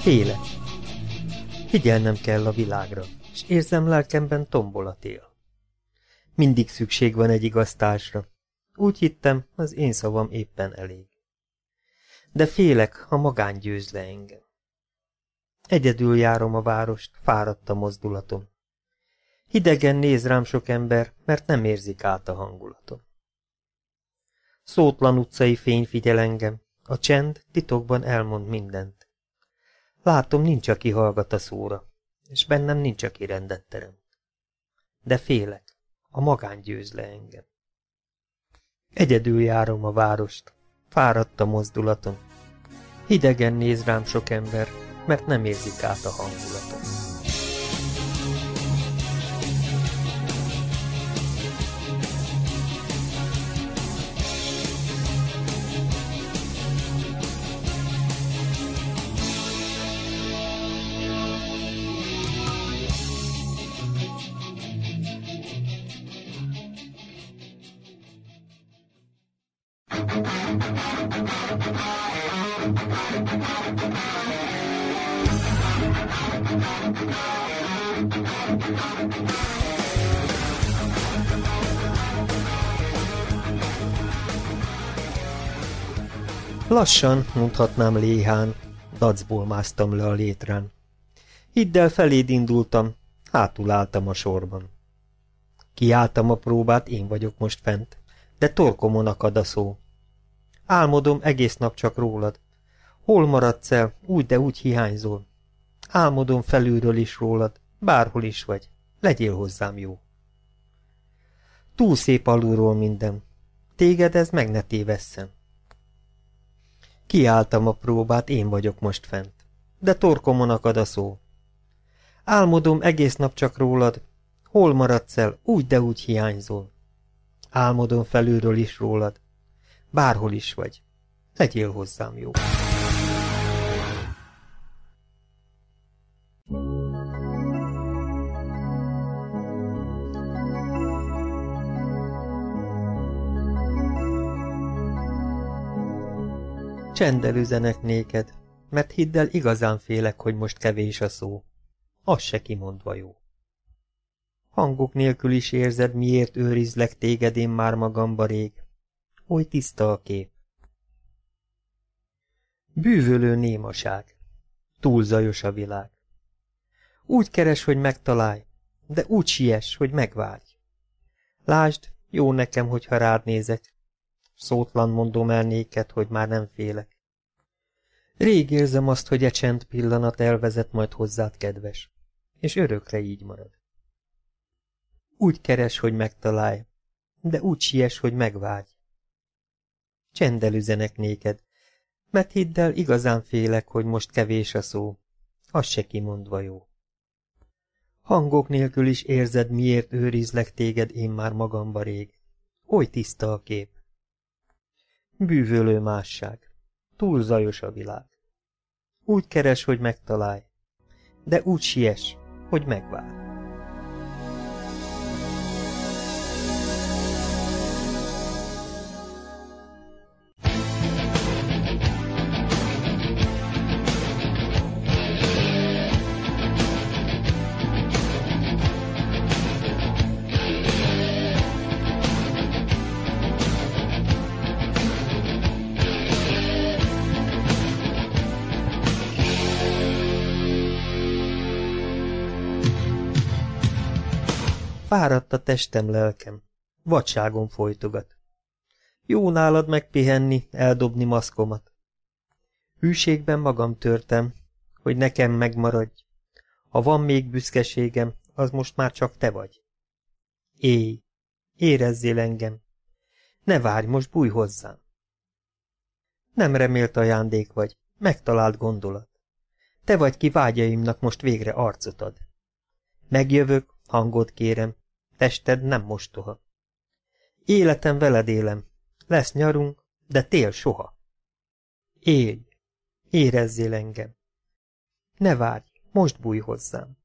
Félek. Figyelnem kell a világra, és érzem lelkemben tombol a tél. Mindig szükség van egy igaz társra. Úgy hittem, az én szavam éppen elég. De félek, ha magány győz le engem. Egyedül járom a várost, fáradt a mozdulatom. Hidegen néz rám sok ember, mert nem érzik át a hangulatom. Szótlan utcai fény figyel engem, a csend titokban elmond mindent. Látom, nincs, aki hallgat a szóra, és bennem nincs, aki rendet teremt. De félek, a magány győz le engem. Egyedül járom a várost, fáradt a mozdulatom. Hidegen néz rám sok ember, mert nem érzik át a hangulatom. Lassan, mondhatnám léhán, dacból másztam le a létrán. Hidd el, feléd indultam, hátul álltam a sorban. Kiálltam a próbát, én vagyok most fent, de torkomon akad a szó. Álmodom egész nap csak rólad. Hol maradsz el, úgy, de úgy hiányzol. Álmodom felülről is rólad, bárhol is vagy, legyél hozzám jó. Túl szép alulról minden, téged ez meg ne tévesszen. Kiálltam a próbát, én vagyok most fent, de torkomon akad a szó. Álmodom egész nap csak rólad, hol maradsz el, úgy, de úgy hiányzol. Álmodom felülről is rólad, bárhol is vagy, legyél hozzám jó. Csenddel üzenek néked, mert hidd el, igazán félek, hogy most kevés a szó. Az se kimondva jó. Hangok nélkül is érzed, miért őrizlek téged én már magamba rég. Oly tiszta a kép. Bűvölő némaság. Túl zajos a világ. Úgy keres, hogy megtalálj, de úgy siess, hogy megvárj. Lásd, jó nekem, hogyha rád nézek. Szótlan mondom el néked, hogy már nem félek. Rég érzem azt, hogy e csend pillanat elvezet majd hozzád, kedves, és örökre így marad. Úgy keres, hogy megtalálj, de úgy siess, hogy megvárj. Csenddel üzenek néked, mert hidd el, igazán félek, hogy most kevés a szó, az se kimondva jó. Hangok nélkül is érzed, miért őrizlek téged én már magamba rég. Oly tiszta a kép. Bűvölő másság. Túl zajos a világ. Úgy keres, hogy megtalálj, de úgy siess, hogy megvárj. Fáradt a testem, lelkem, vadságon folytogat. Jó nálad megpihenni, eldobni maszkomat. Hűségben magam törtem, hogy nekem megmaradj. Ha van még büszkeségem, az most már csak te vagy. Élj, érezzél engem. Ne várj, most bújj hozzám. Nem remélt ajándék vagy, megtalált gondolat. Te vagy, ki vágyaimnak most végre arcot ad. Megjövök, hangot kérem, tested nem mostoha. Életem veled élem, lesz nyarunk, de tél soha. Élj, érezzél engem. Ne várj, most bújj hozzám.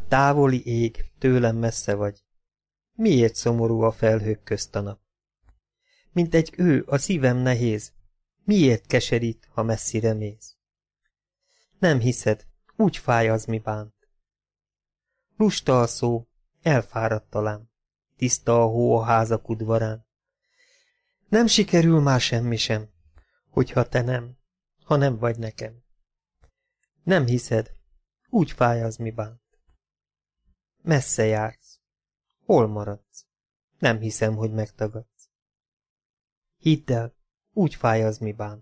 Távoli ég, tőlem messze vagy. Miért szomorú a felhők közt a nap? Mint egy ő, a szívem nehéz. Miért keserít, ha messzire mész? Nem hiszed, úgy fáj az, mi bánt. Lusta a szó, elfáradt talán. Tiszta a hó a házak udvarán. Nem sikerül már semmi sem, hogyha te nem, ha nem vagy nekem. Nem hiszed, úgy fáj az, mi bánt. Messze jársz. Hol maradsz? Nem hiszem, hogy megtagadsz. Hidd el, úgy fáj az, mi bánt.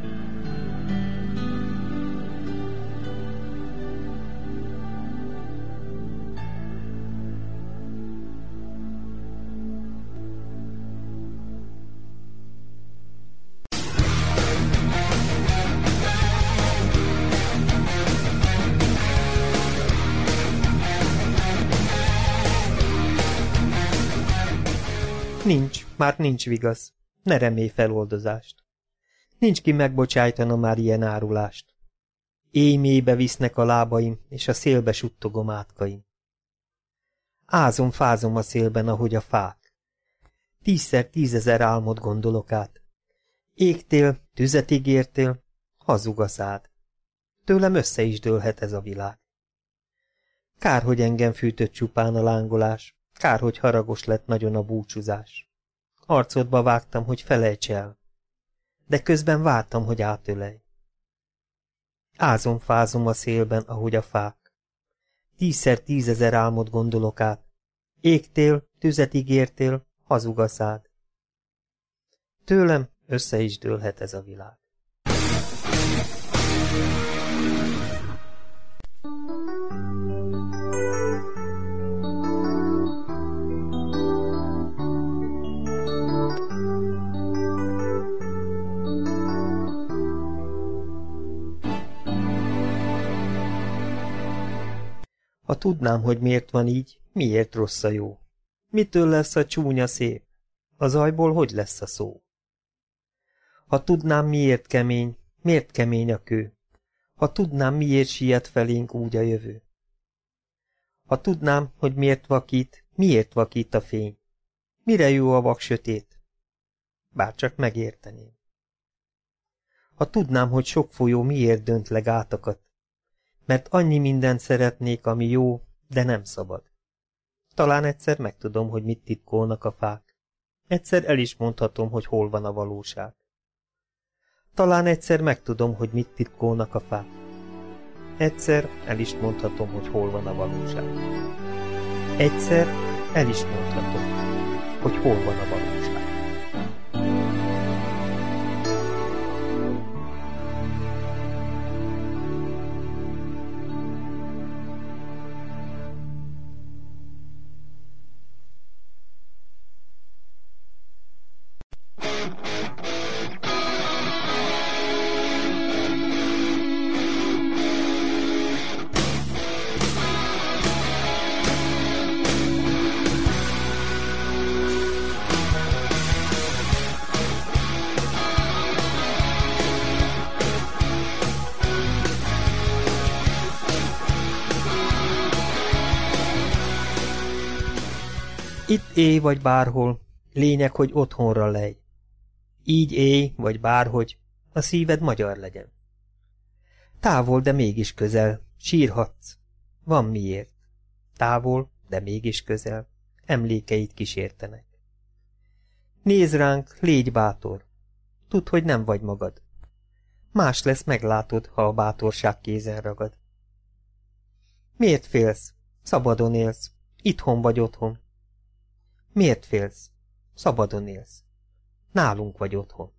Már nincs vigasz. Ne remélj feloldozást. Nincs ki megbocsájtana már ilyen árulást. Éj mélybe visznek a lábaim, és a szélbe suttogom átkaim. Ázom-fázom a szélben, ahogy a fák. 10x10.000 álmot gondolok át. Égtél, tüzet ígértél, hazug a szád. Tőlem össze is dőlhet ez a világ. Kár, hogy engem fűtött csupán a lángolás, kár, hogy haragos lett nagyon a búcsúzás. Arcodba vágtam, hogy felejts el, de közben vártam, hogy átölelj. Ázom-fázom a szélben, ahogy a fák. 10x10.000 álmot gondolok át. Égtél, tüzet ígértél, hazug a szád. Tőlem össze is dőlhet ez a világ. Ha tudnám, hogy miért van így, miért rossz a jó? Mitől lesz a csúnya szép? A zajból hogy lesz a szó? Ha tudnám, miért kemény a kő? Ha tudnám, miért siet felénk úgy a jövő? Ha tudnám, hogy miért vakít a fény? Mire jó a vak sötét? Bárcsak megérteném. Ha tudnám, hogy sok folyó miért dönt le gátakat, mert annyi mindent szeretnék, ami jó, de nem szabad. Talán egyszer megtudom, hogy mit titkolnak a fák. Egyszer el is mondhatom, hogy hol van a valóság. Talán egyszer megtudom, hogy mit titkolnak a fák. Egyszer el is mondhatom, hogy hol van a valóság. Egyszer el is mondhatom, hogy hol van a valóság. Itt élj vagy bárhol, lényeg, hogy otthonra lej. Így élj vagy bárhogy, a szíved magyar legyen. Távol, de mégis közel, sírhatsz. Van miért. Távol, de mégis közel, emlékeit kísértenek. Nézd ránk, légy bátor. Tudd, hogy nem vagy magad. Más lesz, meglátod, ha a bátorság kézen ragad. Miért félsz? Szabadon élsz. Itthon vagy otthon. Miért félsz? Szabadon élsz. Nálunk vagy otthon.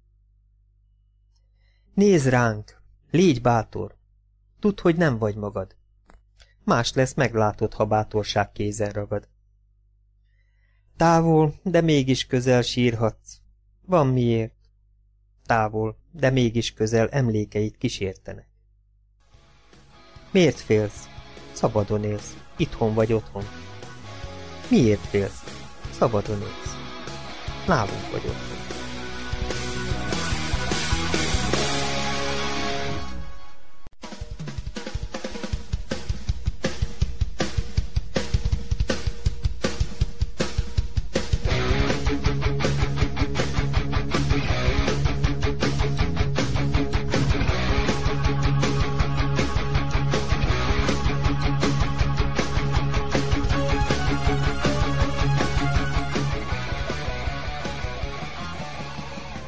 Nézd ránk, légy bátor. Tudd, hogy nem vagy magad. Más lesz, meglátod, ha bátorság kézen ragad. Távol, de mégis közel sírhatsz. Van miért. Távol, de mégis közel emlékeit kísértenek. Miért félsz? Szabadon élsz. Itthon vagy otthon. Miért félsz? Szabadon élsz. Nálunk vagy otthon.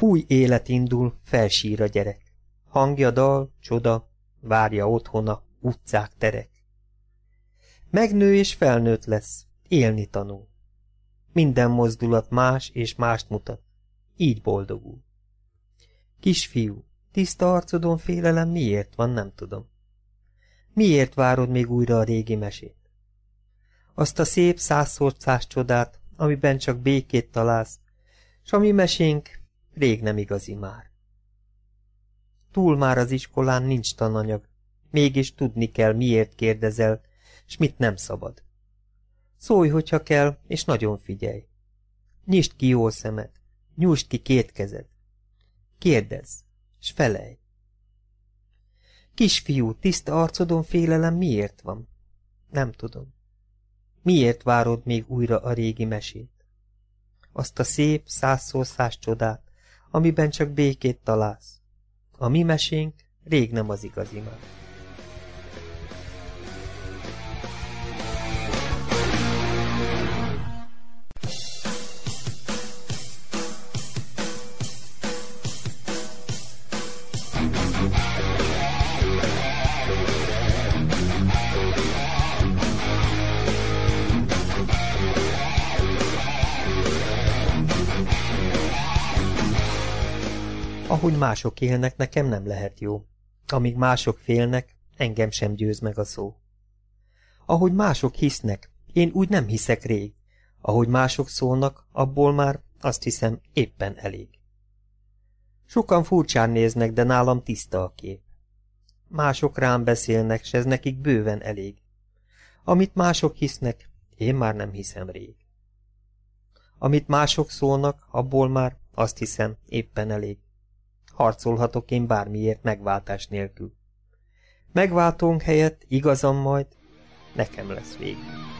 Új élet indul, felsír a gyerek. Hangja dal, csoda, várja otthona, utcák, terek. Megnő és felnőtt lesz, élni tanul. Minden mozdulat más és mást mutat, így boldogul. Kisfiú, tiszta arcodon félelem miért van, nem tudom. Miért várod még újra a régi mesét? Azt a szép 100x100 csodát, amiben csak békét találsz, s ami mesénk rég nem igazi már. Túl már az iskolán nincs tananyag, mégis tudni kell, miért kérdezel, s mit nem szabad. Szólj, hogyha kell, és nagyon figyelj. Nyisd ki jól szemed, nyújtsd ki két kezed. Kérdezz, s felelj. Kisfiú, tiszta arcodon félelem miért van? Nem tudom. Miért várod még újra a régi mesét? Azt a szép 100x100 csodát, amiben csak békét találsz. A mi mesénk rég nem az igazi már. Ahogy mások élnek, nekem nem lehet jó. Amíg mások félnek, engem sem győz meg a szó. Ahogy mások hisznek, én úgy nem hiszek rég. Ahogy mások szólnak, abból már, azt hiszem, éppen elég. Sokan furcsán néznek, de nálam tiszta a kép. Mások rám beszélnek, s ez nekik bőven elég. Amit mások hisznek, én már nem hiszem rég. Amit mások szólnak, abból már, azt hiszem, éppen elég. Harcolhatok én bármiért megváltás nélkül. Megváltónk helyett igazam majd nekem lesz vég.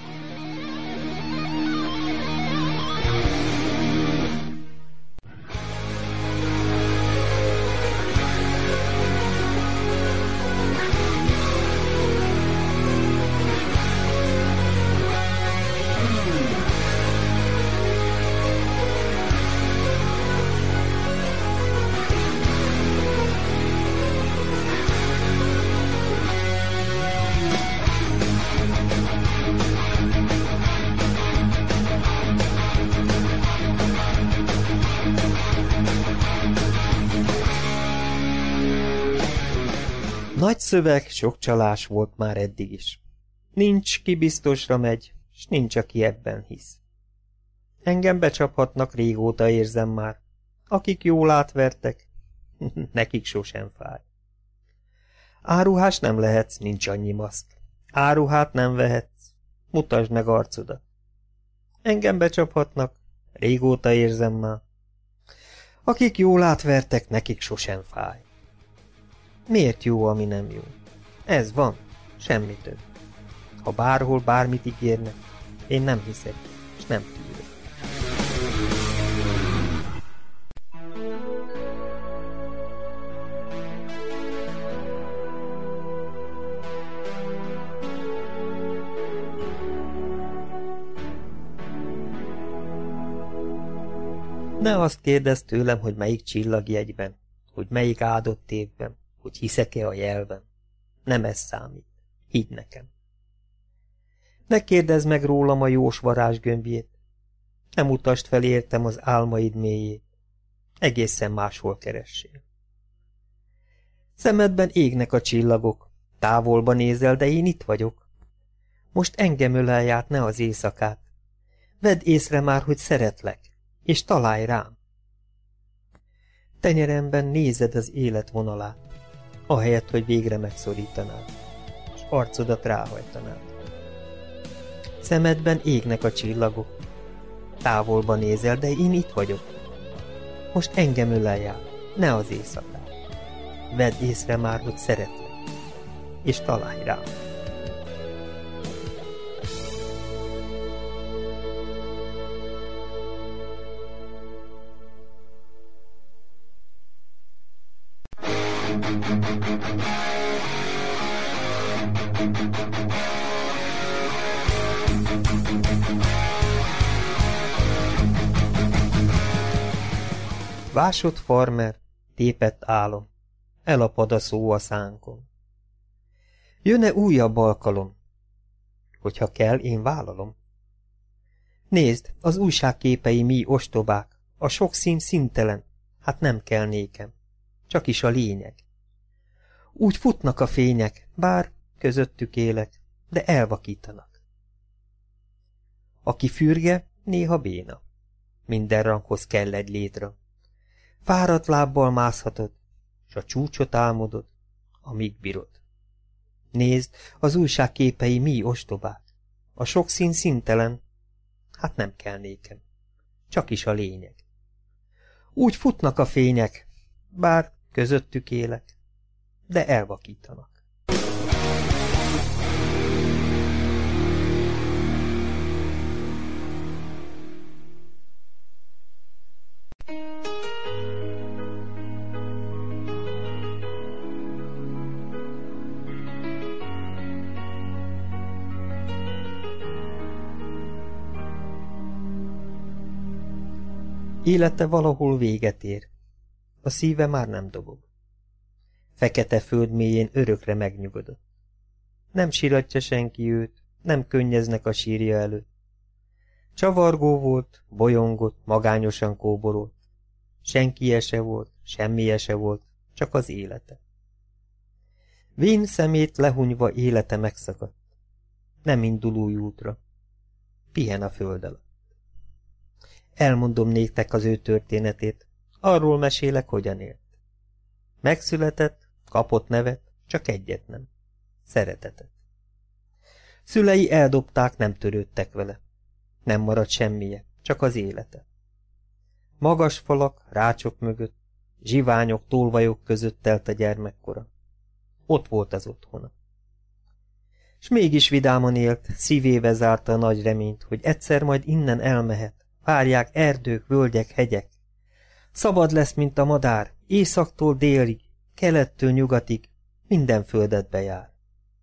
Nagy szöveg, sok csalás volt már eddig is. Nincs, ki biztosra megy, s nincs, aki ebben hisz. Engem becsaphatnak, régóta érzem már. Akik jól átvertek, nekik sosem fáj. Áruhás nem lehetsz, nincs annyi maszk. Áruhát nem vehetsz, mutasd meg arcodat. Engem becsaphatnak, régóta érzem már. Akik jól átvertek, nekik sosem fáj. Miért jó, ami nem jó? Ez van, semmi több. Ha bárhol bármit ígérnek, én nem hiszek, és nem tűrök. Ne azt kérdezz tőlem, hogy melyik csillagjegyben, hogy melyik áldott évben, hogy hiszek-e a jelben. Nem ez számít. Higgy nekem. Ne kérdezz meg rólam a jós varázsgömbjét. Nem utasd fel értem az álmaid mélyét. Egészen máshol keressél. Szemedben égnek a csillagok. Távolba nézel, de én itt vagyok. Most engem ölelj át, ne az éjszakát. Vedd észre már, hogy szeretlek, és találj rám. Tenyeremben nézed az élet vonalát, ahelyett, hogy végre megszorítanád, és arcodat ráhajtanád. Szemedben égnek a csillagok. Távolba nézel, de én itt vagyok. Most engem ölelj át, ne az éjszakát. Vedd észre már, hogy szeretlek, és találj rám. Vásott farmer, tépett álom, elapad a szó a szánkon. Jön-e újabb alkalom? Hogyha kell, én vállalom. Nézd, az újságképei mi ostobák, a sok szín színtelen, hát nem kell nékem, csak is a lényeg. Úgy futnak a fények, bár közöttük élek, de elvakítanak. Aki fürge, néha béna. Minden ranghoz kell egy létra. Fáradt lábbal mászhatod, s a csúcsot álmodod, amíg bírod. Nézd, az újságképei mi ostobák, a sok szín színtelen, hát nem kell nékem, csak is a lényeg. Úgy futnak a fények, bár közöttük élek, de elvakítanak. Élete valahol véget ér. A szíve már nem dobog. Fekete föld mélyén örökre megnyugodott. Nem siratja senki őt, nem könnyeznek a sírja előtt. Csavargó volt, bolyongott, magányosan kóborolt. Senki se volt, semmi se volt, csak az élete. Vén szemét lehunyva élete megszakadt. Nem indul új útra. Pihen a föld alatt. Elmondom néktek az ő történetét, arról mesélek, hogyan élt. Megszületett, kapott nevet, csak egyet nem. Szeretetet. Szülei eldobták, nem törődtek vele. Nem maradt semmije, csak az élete. Magas falak, rácsok mögött, zsiványok, tolvajok között telt a gyermekkora. Ott volt az otthona. S mégis vidáman élt, szívébe zárta a nagy reményt, hogy egyszer majd innen elmehet. Várják erdők, völgyek, hegyek. Szabad lesz, mint a madár, északtól délig, kelettől nyugatig, minden földet bejár.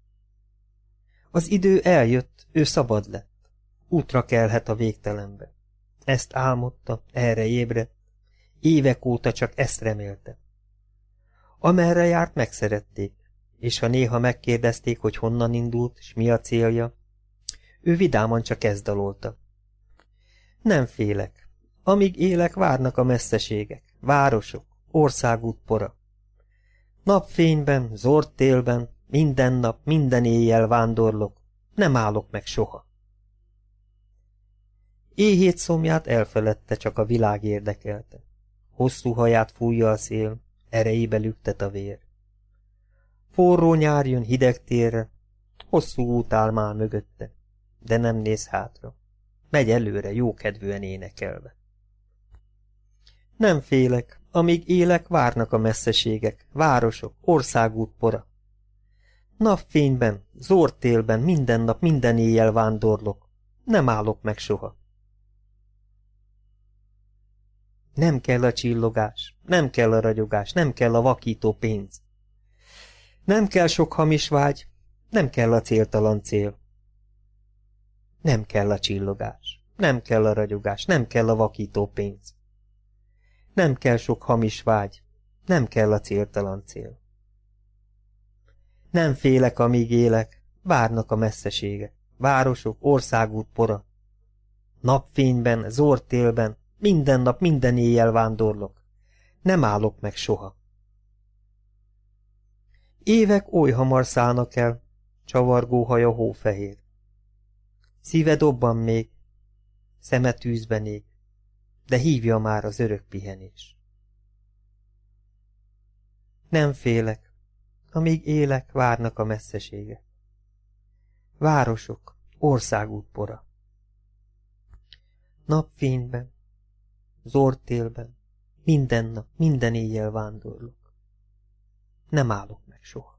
Az idő eljött, ő szabad lett. Útra kelhet a végtelenbe. Ezt álmodta, erre ébredt. Évek óta csak ezt remélte. Amerre járt, megszerették, és ha néha megkérdezték, hogy honnan indult, s mi a célja, ő vidáman csak ezt dalolta. Nem félek. Amíg élek, várnak a messzeségek, városok, országút pora. Napfényben, zord télben, minden nap, minden éjjel vándorlok, nem állok meg soha. Éhét szomját elfeledte, csak a világ érdekelte. Hosszú haját fújja a szél, erejébe lüktet a vér. Forró nyár jön hideg térre, hosszú út áll már mögötte, de nem néz hátra. Megy előre, jókedvűen énekelve. Nem félek, amíg élek, várnak a messzeségek, városok, országút pora. Napfényben, zord télben, minden nap, minden éjjel vándorlok, nem állok meg soha. Nem kell a csillogás, nem kell a ragyogás, nem kell a vakító pénz. Nem kell sok hamis vágy, nem kell a céltalan cél. Nem kell a csillogás, nem kell a ragyogás, nem kell a vakító pénz. Nem kell sok hamis vágy, nem kell a céltalan cél. Nem félek, amíg élek, várnak a messzeségek, városok, országút pora. Napfényben, zord télben, minden nap, minden éjjel vándorlok, nem állok meg soha. Évek oly hamar szállnak el, csavargó haja hófehér. Szíve dobban még, szeme tűzben ég, de hívja már az örök pihenés. Nem félek, amíg élek, várnak a messzeségek. Városok, országút pora. Napfényben, zord télben, minden nap, minden éjjel vándorlok. Nem állok meg soha.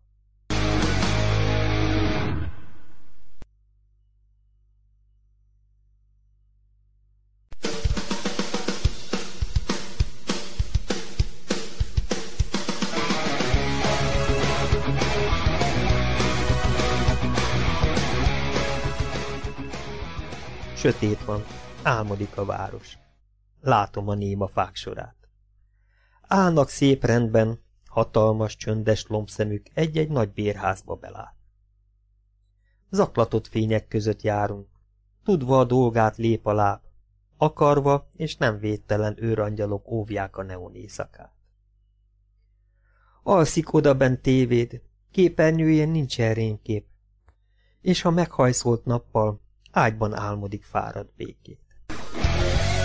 Sötét van, álmodik a város. Látom a néma fák sorát. Állnak szép rendben, hatalmas, csöndes lombszemük egy-egy nagy bérházba belát. Zaklatott fények között járunk, tudva a dolgát lép a láb, akarva és nem védtelen őrangyalok óvják a neon éjszakát. Alszik odabent tévéd, képernyőjén nincsen rémkép, és ha meghajszolt nappal, ágyban álmodik fáradt békét.